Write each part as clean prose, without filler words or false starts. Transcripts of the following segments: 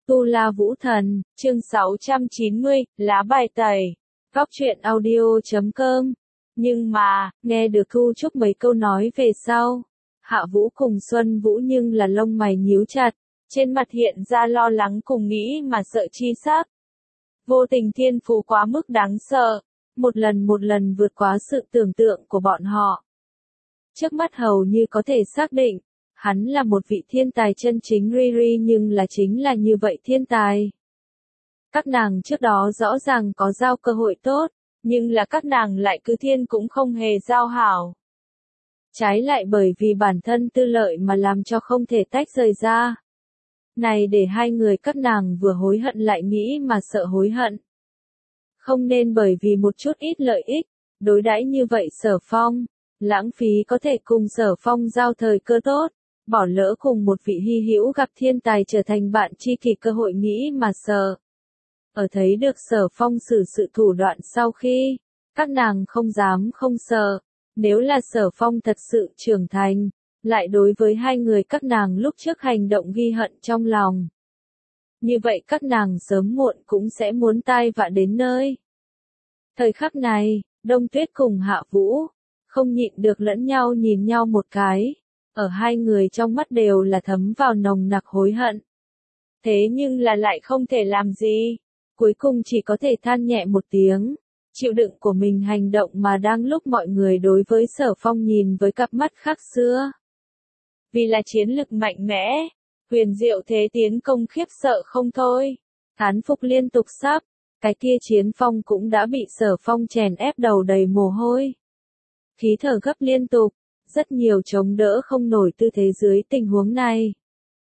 Tu La Vũ Thần, chương 690, lá bài tẩy. Góc truyện audio.com. Nhưng mà, nghe được Thu Trúc mấy câu nói về sau. Hạ Vũ cùng Xuân Vũ nhưng là lông mày nhíu chặt, trên mặt hiện ra lo lắng cùng nghĩ mà sợ chi sắc. Vô Tình thiên phú quá mức đáng sợ, một lần vượt quá sự tưởng tượng của bọn họ. Trước mắt hầu như có thể xác định, hắn là một vị thiên tài chân chính Riri, nhưng là chính là như vậy thiên tài. Các nàng trước đó rõ ràng có giao cơ hội tốt, nhưng là các nàng lại cứ thiên cũng không hề giao hảo. Trái lại bởi vì bản thân tư lợi mà làm cho không thể tách rời ra. Này để hai người các nàng vừa hối hận lại nghĩ mà sợ hối hận. Không nên bởi vì một chút ít lợi ích, đối đãi như vậy Sở Phong, lãng phí có thể cùng Sở Phong giao thời cơ tốt, bỏ lỡ cùng một vị hy hữu gặp thiên tài trở thành bạn tri kỷ cơ hội nghĩ mà sợ. Ở thấy được Sở Phong xử sự thủ đoạn sau khi, các nàng không dám không sợ, nếu là Sở Phong thật sự trưởng thành, lại đối với hai người các nàng lúc trước hành động ghi hận trong lòng. Như vậy các nàng sớm muộn cũng sẽ muốn tai vạ đến nơi. Thời khắc này, Đông Tuyết cùng Hạ Vũ, không nhịn được lẫn nhau nhìn nhau một cái, ở hai người trong mắt đều là thấm vào nồng nặc hối hận. Thế nhưng là lại không thể làm gì, cuối cùng chỉ có thể than nhẹ một tiếng, chịu đựng của mình hành động mà đang lúc mọi người đối với Sở Phong nhìn với cặp mắt khác xưa. Vì là chiến lực mạnh mẽ, huyền diệu thế tiến công khiếp sợ không thôi, thán phục liên tục sắp, cái kia Chiến Phong cũng đã bị Sở Phong chèn ép đầu đầy mồ hôi. Khí thở gấp liên tục, rất nhiều chống đỡ không nổi tư thế dưới tình huống này.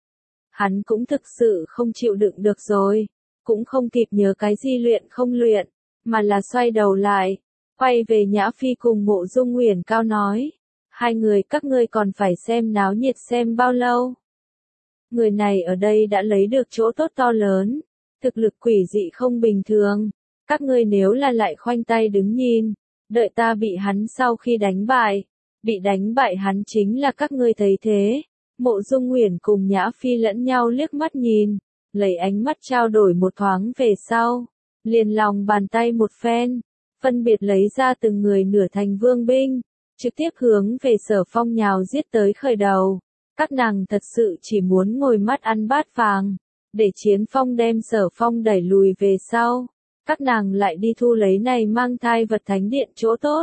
Hắn cũng thực sự không chịu đựng được rồi, cũng không kịp nhớ cái gì luyện không luyện, mà là xoay đầu lại, quay về Nhã Phi cùng Mộ Dung Uyển Cao nói, hai người các ngươi còn phải xem náo nhiệt xem bao lâu. Người này ở đây đã lấy được chỗ tốt to lớn, thực lực quỷ dị không bình thường, các ngươi nếu là lại khoanh tay đứng nhìn, đợi ta bị hắn sau khi đánh bại, bị đánh bại hắn chính là các ngươi thấy thế. Mộ Dung Uyển cùng Nhã Phi lẫn nhau liếc mắt nhìn, lấy ánh mắt trao đổi một thoáng về sau, liền lòng bàn tay một phen, phân biệt lấy ra từng người nửa thành vương binh, trực tiếp hướng về Sở Phong nhào giết tới khởi đầu. Các nàng thật sự chỉ muốn ngồi mắt ăn bát vàng, để Chiến Phong đem Sở Phong đẩy lùi về sau, các nàng lại đi thu lấy này mang thai vật thánh điện chỗ tốt.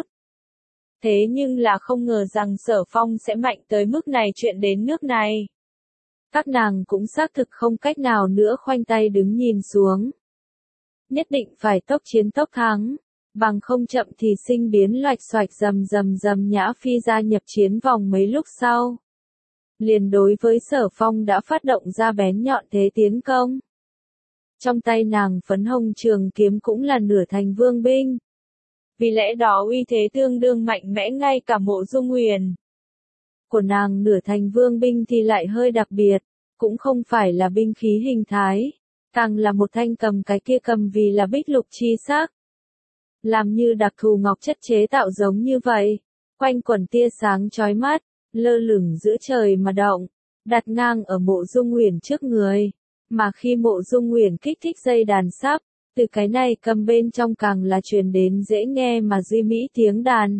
Thế nhưng là không ngờ rằng Sở Phong sẽ mạnh tới mức này, chuyện đến nước này. Các nàng cũng xác thực không cách nào nữa khoanh tay đứng nhìn xuống. Nhất định phải tốc chiến tốc thắng, bằng không chậm thì sinh biến loạch xoạch. Rầm Nhã Phi gia nhập chiến vòng mấy lúc sau. Liền đối với Sở Phong đã phát động ra bén nhọn thế tiến công. Trong tay nàng phấn hồng trường kiếm cũng là nửa thành vương binh. Vì lẽ đó uy thế tương đương mạnh mẽ, ngay cả Mộ Dung Uyển của nàng nửa thành vương binh thì lại hơi đặc biệt, cũng không phải là binh khí hình thái, càng là một thanh cầm, cái kia cầm vì là bích lục chi sắc. Làm như đặc thù ngọc chất chế tạo giống như vậy, quanh quẩn tia sáng chói mắt, lơ lửng giữa trời mà động, đặt ngang ở Mộ Dung Uyển trước người, mà khi Mộ Dung Uyển kích thích dây đàn sắp, từ cái này cầm bên trong càng là truyền đến dễ nghe mà duy mỹ tiếng đàn.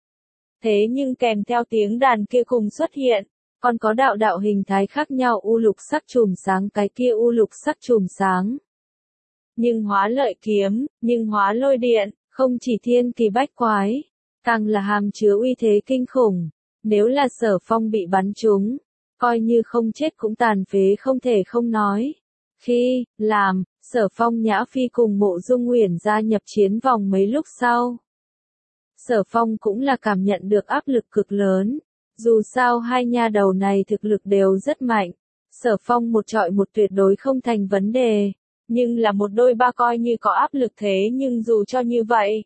Thế nhưng kèm theo tiếng đàn kia cùng xuất hiện, còn có đạo đạo hình thái khác nhau u lục sắc chùm sáng, cái kia u lục sắc chùm sáng. Nhưng hóa lợi kiếm, nhưng hóa lôi điện, không chỉ thiên kỳ bách quái, càng là hàm chứa uy thế kinh khủng. Nếu là Sở Phong bị bắn trúng, coi như không chết cũng tàn phế không thể không nói. Khi làm Sở Phong Nhã Phi cùng Mộ Dung Uyển gia nhập chiến vòng mấy lúc sau, Sở Phong cũng là cảm nhận được áp lực cực lớn. Dù sao hai nha đầu này thực lực đều rất mạnh, Sở Phong một trọi một tuyệt đối không thành vấn đề, nhưng là một đôi ba coi như có áp lực, thế nhưng dù cho như vậy,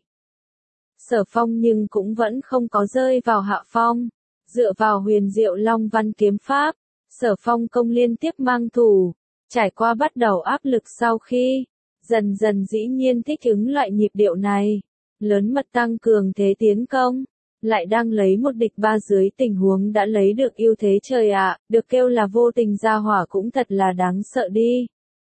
Sở Phong nhưng cũng vẫn không có rơi vào hạ phong. Dựa vào huyền diệu Long Văn kiếm pháp, Sở Phong công liên tiếp mang thủ, trải qua bắt đầu áp lực sau khi, dần dần dĩ nhiên thích ứng loại nhịp điệu này, lớn mật tăng cường thế tiến công, lại đang lấy một địch ba dưới tình huống đã lấy được ưu thế. Trời ạ, được kêu là vô tình gia hỏa cũng thật là đáng sợ đi.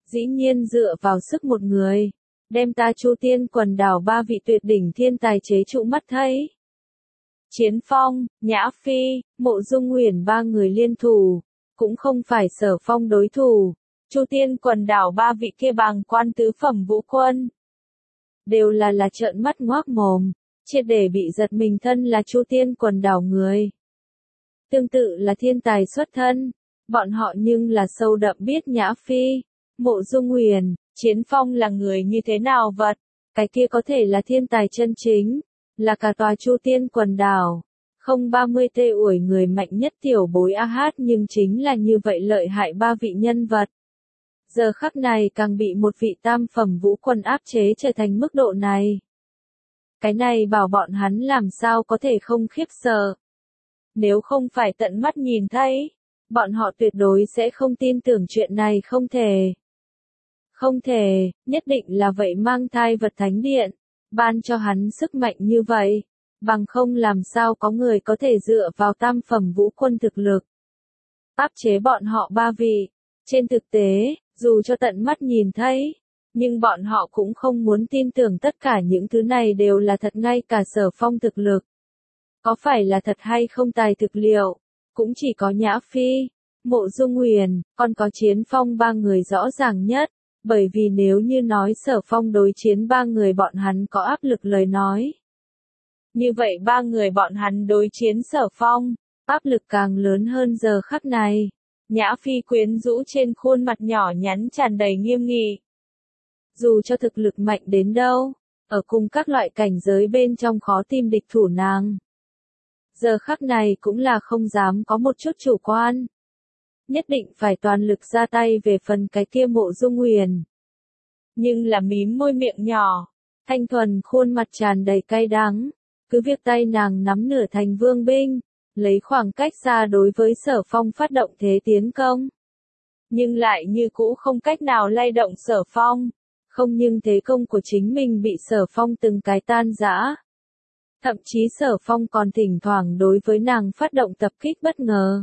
Dĩ nhiên dựa vào sức một người, đem ta Chu Tiên Quần Đảo ba vị tuyệt đỉnh thiên tài chế trụ mắt thấy. Chiến Phong, Nhã Phi, Mộ Dung Huyền ba người liên thủ, cũng không phải Sở Phong đối thủ. Chu Tiên Quần Đảo ba vị kia bàng quan tứ phẩm vũ quân, đều là trợn mắt ngoác mồm, triệt để bị giật mình thân là Chu Tiên Quần Đảo người. Tương tự là thiên tài xuất thân, bọn họ nhưng là sâu đậm biết Nhã Phi, Mộ Dung Huyền, Chiến Phong là người như thế nào vật, cái kia có thể là thiên tài chân chính, là cả tòa Chu Tiên Quần Đảo. Không 30 tê ủi người mạnh nhất tiểu bối AH nhưng chính là như vậy lợi hại ba vị nhân vật. Giờ khắc này càng bị một vị tam phẩm vũ quân áp chế trở thành mức độ này. Cái này bảo bọn hắn làm sao có thể không khiếp sợ. Nếu không phải tận mắt nhìn thấy, bọn họ tuyệt đối sẽ không tin tưởng chuyện này không thể. Không thể, nhất định là vậy mang thai vật thánh điện, ban cho hắn sức mạnh như vậy, bằng không làm sao có người có thể dựa vào tam phẩm vũ quân thực lực. Áp chế bọn họ ba vị, trên thực tế, dù cho tận mắt nhìn thấy, nhưng bọn họ cũng không muốn tin tưởng tất cả những thứ này đều là thật ngay cả Sở Phong thực lực. Có phải là thật hay không tài thực liệu, cũng chỉ có Nhã Phi, Mộ Dung Huyền, còn có Chiến Phong ba người rõ ràng nhất, bởi vì nếu như nói Sở Phong đối chiến ba người bọn hắn có áp lực lời nói. Như vậy ba người bọn hắn đối chiến Sở Phong, áp lực càng lớn hơn giờ khắc này. Nhã Phi quyến rũ trên khuôn mặt nhỏ nhắn tràn đầy nghiêm nghị. Dù cho thực lực mạnh đến đâu, ở cùng các loại cảnh giới bên trong khó tìm địch thủ nàng. Giờ khắc này cũng là không dám có một chút chủ quan. Nhất định phải toàn lực ra tay về phần cái kia Mộ Dung Huyền. Nhưng là mím môi miệng nhỏ, thanh thuần khuôn mặt tràn đầy cay đắng, cứ việc tay nàng nắm nửa thành vương binh, lấy khoảng cách xa đối với Sở Phong phát động thế tiến công. Nhưng lại như cũ không cách nào lay động Sở Phong, không nhưng thế công của chính mình bị Sở Phong từng cái tan rã. Thậm chí Sở Phong còn thỉnh thoảng đối với nàng phát động tập kích bất ngờ.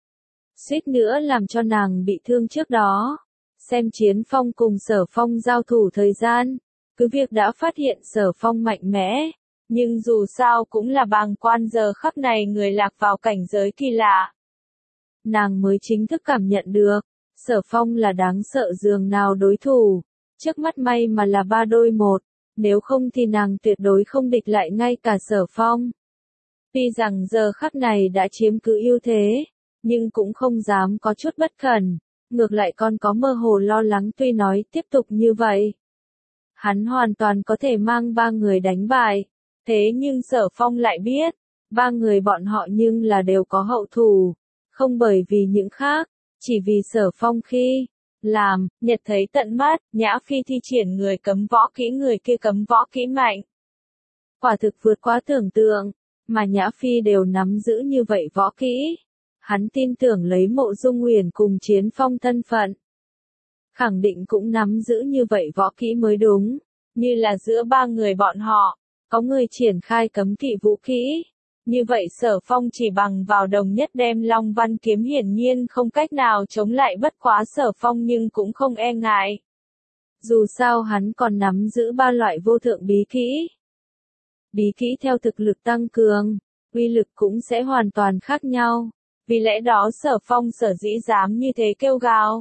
Suýt nữa làm cho nàng bị thương trước đó. Xem Chiến Phong cùng Sở Phong giao thủ thời gian, cứ việc đã phát hiện Sở Phong mạnh mẽ, nhưng dù sao cũng là bàng quan giờ khắc này người lạc vào cảnh giới kỳ lạ. Nàng mới chính thức cảm nhận được, Sở Phong là đáng sợ dường nào đối thủ, trước mắt may mà là 3 đôi 1, nếu không thì nàng tuyệt đối không địch lại ngay cả Sở Phong. Tuy rằng giờ khắc này đã chiếm cứ ưu thế, nhưng cũng không dám có chút bất cẩn, ngược lại còn có mơ hồ lo lắng tuy nói tiếp tục như vậy. Hắn hoàn toàn có thể mang 3 người đánh bại, thế nhưng Sở Phong lại biết, 3 người bọn họ nhưng là đều có hậu thủ, không bởi vì những khác, chỉ vì Sở Phong khi làm, Nhật thấy tận mắt, Nhã Phi thi triển người cấm võ kỹ người kia cấm võ kỹ mạnh. Quả thực vượt quá tưởng tượng, mà Nhã Phi đều nắm giữ như vậy võ kỹ. Hắn tin tưởng lấy Mộ Dung Huyền cùng Chiến Phong thân phận. Khẳng định cũng nắm giữ như vậy võ kỹ mới đúng, như là giữa 3 người bọn họ, có người triển khai cấm kỵ vũ kỹ. Như vậy Sở Phong chỉ bằng vào đồng nhất đem Long Văn kiếm hiển nhiên không cách nào chống lại bất quá Sở Phong nhưng cũng không e ngại. Dù sao hắn còn nắm giữ 3 loại vô thượng bí kỹ. Bí kỹ theo thực lực tăng cường, uy lực cũng sẽ hoàn toàn khác nhau. Vì lẽ đó Sở Phong sở dĩ dám như thế kêu gào.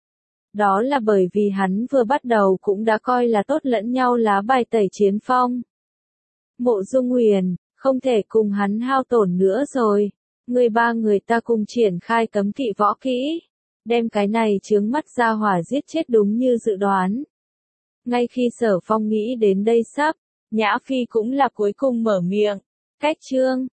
Đó là bởi vì hắn vừa bắt đầu cũng đã coi là tốt lẫn nhau lá bài tẩy Chiến Phong. Mộ Dung Huyền, không thể cùng hắn hao tổn nữa rồi. Người 3 người ta cùng triển khai cấm kỵ võ kỹ. Đem cái này chướng mắt ra hỏa giết chết đúng như dự đoán. Ngay khi Sở Phong nghĩ đến đây sắp, Nhã Phi cũng là cuối cùng mở miệng. Cách chương